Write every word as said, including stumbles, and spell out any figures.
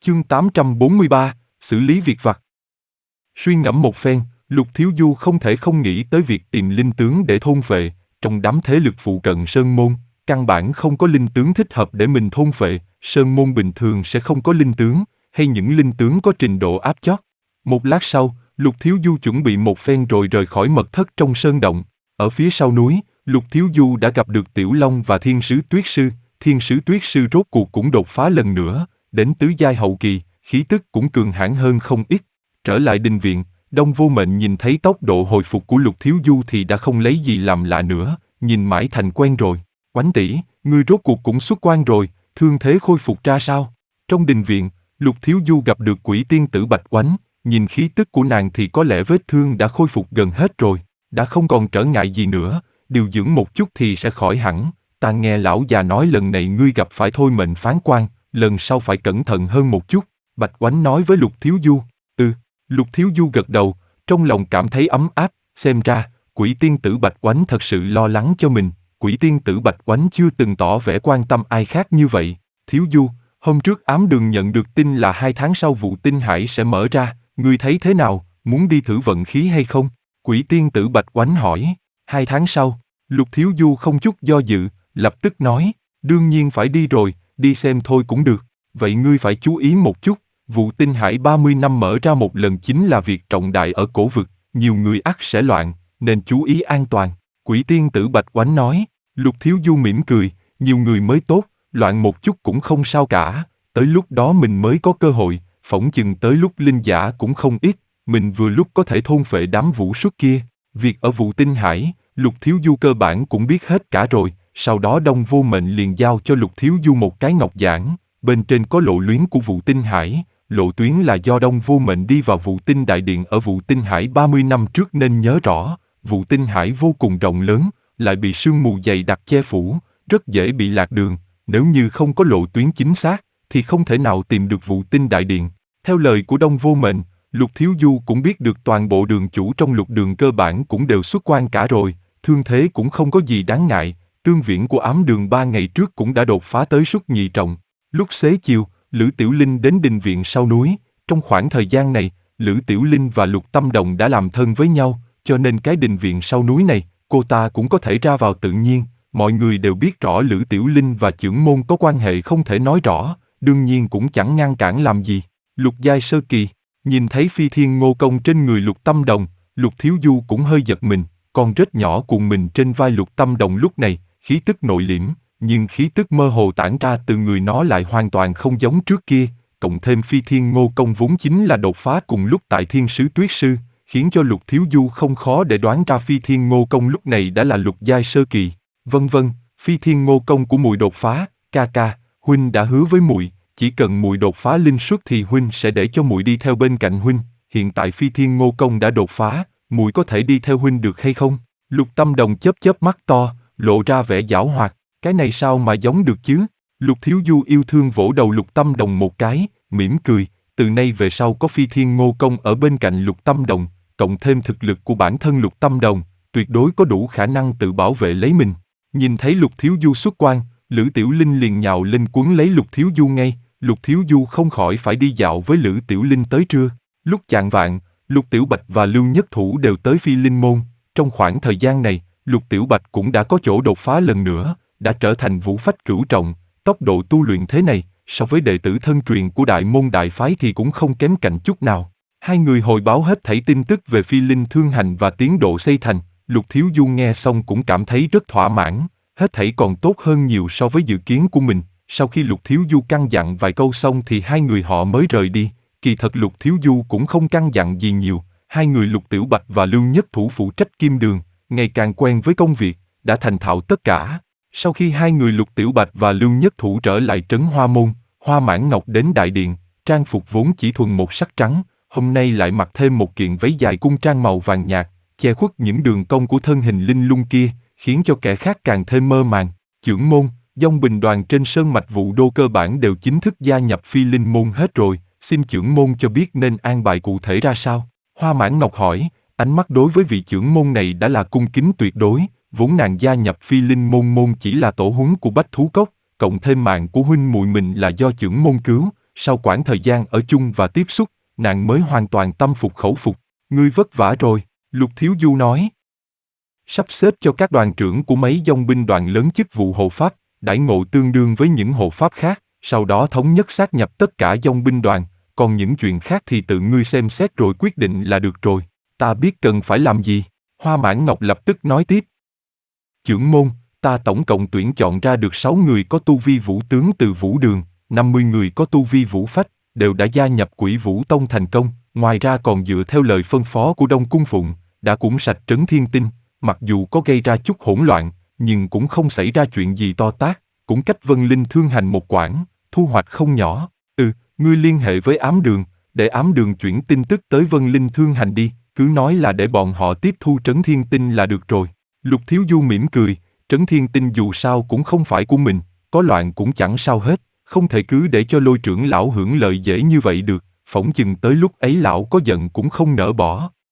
Chương tám trăm bốn mươi ba, xử lý việc vặt. Suy ngẫm một phen, Lục Thiếu Du không thể không nghĩ tới việc tìm linh tướng để thôn phệ. Trong đám thế lực phụ cận Sơn Môn, căn bản không có linh tướng thích hợp để mình thôn phệ. Sơn Môn bình thường sẽ không có linh tướng, hay những linh tướng có trình độ áp chót. Một lát sau, Lục Thiếu Du chuẩn bị một phen rồi rời khỏi mật thất trong sơn động. Ở phía sau núi, Lục Thiếu Du đã gặp được Tiểu Long và Thiên Sứ Tuyết Sư. Thiên Sứ Tuyết Sư rốt cuộc cũng đột phá lần nữa, đến tứ giai hậu kỳ, khí tức cũng cường hãn hơn không ít. Trở lại đình viện, Đông Vô Mệnh nhìn thấy tốc độ hồi phục của Lục Thiếu Du thì đã không lấy gì làm lạ nữa, nhìn mãi thành quen rồi. Oánh tỷ, ngươi rốt cuộc cũng xuất quan rồi, thương thế khôi phục ra sao? Trong đình viện, Lục Thiếu Du gặp được Quỷ Tiên Tử Bạch Oánh, nhìn khí tức của nàng thì có lẽ vết thương đã khôi phục gần hết rồi, đã không còn trở ngại gì nữa, điều dưỡng một chút thì sẽ khỏi hẳn. Ta nghe lão già nói lần này ngươi gặp phải thôi mệnh phán quan, lần sau phải cẩn thận hơn một chút, Bạch Oánh nói với Lục Thiếu Du. Ừ, Lục Thiếu Du gật đầu, trong lòng cảm thấy ấm áp, xem ra, Quỷ Tiên Tử Bạch Oánh thật sự lo lắng cho mình. Quỷ Tiên Tử Bạch Oánh chưa từng tỏ vẻ quan tâm ai khác như vậy. Thiếu Du, hôm trước ám đường nhận được tin là hai tháng sau vụ tinh hải sẽ mở ra, ngươi thấy thế nào, muốn đi thử vận khí hay không? Quỷ Tiên Tử Bạch Oánh hỏi. Hai tháng sau, Lục Thiếu Du không chút do dự, lập tức nói, đương nhiên phải đi rồi, đi xem thôi cũng được, vậy ngươi phải chú ý một chút, vụ tinh hải ba mươi năm mở ra một lần chính là việc trọng đại ở cổ vực, nhiều người ắt sẽ loạn, nên chú ý an toàn. Quỷ Tiên Tử Bạch Oánh nói. Lục Thiếu Du mỉm cười, nhiều người mới tốt, loạn một chút cũng không sao cả, tới lúc đó mình mới có cơ hội, phỏng chừng tới lúc linh giả cũng không ít, mình vừa lúc có thể thôn phệ đám vũ xuất kia. Việc ở vụ tinh hải, Lục Thiếu Du cơ bản cũng biết hết cả rồi, sau đó Đông Vô Mệnh liền giao cho Lục Thiếu Du một cái ngọc giản, bên trên có lộ luyến của vụ tinh hải, lộ tuyến là do Đông Vô Mệnh đi vào vụ tinh đại điện ở vụ tinh hải ba mươi năm trước nên nhớ rõ, vụ tinh hải vô cùng rộng lớn, lại bị sương mù dày đặc che phủ, rất dễ bị lạc đường, nếu như không có lộ tuyến chính xác, thì không thể nào tìm được vụ tinh đại điện. Theo lời của Đông Vô Mệnh, Lục Thiếu Du cũng biết được toàn bộ đường chủ trong lục đường cơ bản cũng đều xuất quan cả rồi, thương thế cũng không có gì đáng ngại, tương viễn của ám đường ba ngày trước cũng đã đột phá tới súc nhị trọng. Lúc xế chiều, Lữ Tiểu Linh đến đình viện sau núi, trong khoảng thời gian này, Lữ Tiểu Linh và Lục Tâm Đồng đã làm thân với nhau, cho nên cái đình viện sau núi này, cô ta cũng có thể ra vào tự nhiên, mọi người đều biết rõ Lữ Tiểu Linh và chưởng môn có quan hệ không thể nói rõ, đương nhiên cũng chẳng ngăn cản làm gì. Lục giai sơ kỳ, nhìn thấy phi thiên ngô công trên người Lục Tâm Đồng, Lục Thiếu Du cũng hơi giật mình, con rết nhỏ cuộn mình trên vai Lục Tâm Đồng lúc này, khí tức nội liễm, nhưng khí tức mơ hồ tản ra từ người nó lại hoàn toàn không giống trước kia, cộng thêm phi thiên ngô công vốn chính là đột phá cùng lúc tại Thiên Sứ Tuyết Sư, khiến cho Lục Thiếu Du không khó để đoán ra phi thiên ngô công lúc này đã là lục giai sơ kỳ. Vân vân, phi thiên ngô công của muội đột phá, ca ca, huynh đã hứa với muội, chỉ cần muội đột phá linh suất thì huynh sẽ để cho muội đi theo bên cạnh huynh. Hiện tại phi thiên ngô công đã đột phá, muội có thể đi theo huynh được hay không? Lục Tâm Đồng chớp chớp mắt to, lộ ra vẻ giảo hoạt. Cái này sao mà giống được chứ? Lục Thiếu Du yêu thương vỗ đầu Lục Tâm Đồng một cái, mỉm cười. Từ nay về sau có phi thiên ngô công ở bên cạnh Lục Tâm Đồng, cộng thêm thực lực của bản thân Lục Tâm Đồng, tuyệt đối có đủ khả năng tự bảo vệ lấy mình. Nhìn thấy Lục Thiếu Du xuất quan, Lữ Tiểu Linh liền nhào lên quấn lấy Lục Thiếu Du ngay, Lục Thiếu Du không khỏi phải đi dạo với Lữ Tiểu Linh tới trưa. Lúc chạng vạng, Lục Tiểu Bạch và Lưu Nhất Thủ đều tới Phi Linh Môn, trong khoảng thời gian này, Lục Tiểu Bạch cũng đã có chỗ đột phá lần nữa, đã trở thành vũ phách cửu trọng, tốc độ tu luyện thế này, so với đệ tử thân truyền của đại môn đại phái thì cũng không kém cạnh chút nào. Hai người hồi báo hết thảy tin tức về Phi Linh Thương Hành và tiến độ xây thành, Lục Thiếu Du nghe xong cũng cảm thấy rất thỏa mãn, hết thảy còn tốt hơn nhiều so với dự kiến của mình. Sau khi Lục Thiếu Du căn dặn vài câu xong thì hai người họ mới rời đi, kỳ thật Lục Thiếu Du cũng không căn dặn gì nhiều, hai người Lục Tiểu Bạch và Lưu Nhất Thủ phụ trách kim đường, ngày càng quen với công việc, đã thành thạo tất cả. Sau khi hai người Lục Tiểu Bạch và Lưu Nhất Thủ trở lại trấn Hoa Môn, Hoa Mãn Ngọc đến đại điện, trang phục vốn chỉ thuần một sắc trắng, hôm nay lại mặc thêm một kiện váy dài cung trang màu vàng nhạt, che khuất những đường cong của thân hình linh lung kia, khiến cho kẻ khác càng thêm mơ màng. Chưởng môn, Dông Bình đoàn trên sơn mạch Vũ Đô cơ bản đều chính thức gia nhập Phi Linh môn hết rồi, xin chưởng môn cho biết nên an bài cụ thể ra sao. Hoa Mãn Ngọc hỏi, ánh mắt đối với vị chưởng môn này đã là cung kính tuyệt đối, vốn nàng gia nhập Phi Linh môn môn chỉ là tổ huấn của Bách Thú Cốc, cộng thêm mạng của huynh muội mình là do chưởng môn cứu, sau quãng thời gian ở chung và tiếp xúc, nàng mới hoàn toàn tâm phục khẩu phục. Ngươi vất vả rồi, Lục Thiếu Du nói. Sắp xếp cho các đoàn trưởng của mấy dòng binh đoàn lớn chức vụ hộ pháp, đãi ngộ tương đương với những hộ pháp khác, sau đó thống nhất sát nhập tất cả dòng binh đoàn, còn những chuyện khác thì tự ngươi xem xét rồi quyết định là được rồi. Ta biết cần phải làm gì. Hoa Mãn Ngọc lập tức nói tiếp. Chưởng môn, ta tổng cộng tuyển chọn ra được sáu người có tu vi vũ tướng từ vũ đường, năm mươi người có tu vi vũ phách, đều đã gia nhập Quỷ Vũ Tông thành công, ngoài ra còn dựa theo lời phân phó của Đông Cung Phụng, đã cũng sạch trấn Thiên Tinh, mặc dù có gây ra chút hỗn loạn, nhưng cũng không xảy ra chuyện gì to tát, cũng cách Vân Linh Thương Hành một quãng, thu hoạch không nhỏ. Ừ, ngươi liên hệ với ám đường, để ám đường chuyển tin tức tới Vân Linh Thương Hành đi, cứ nói là để bọn họ tiếp thu Trấn Thiên Tinh là được rồi. Lục Thiếu Du mỉm cười, Trấn Thiên Tinh dù sao cũng không phải của mình, có loạn cũng chẳng sao hết, không thể cứ để cho Lôi trưởng lão hưởng lợi dễ như vậy được, phỏng chừng tới lúc ấy lão có giận cũng không nỡ bỏ.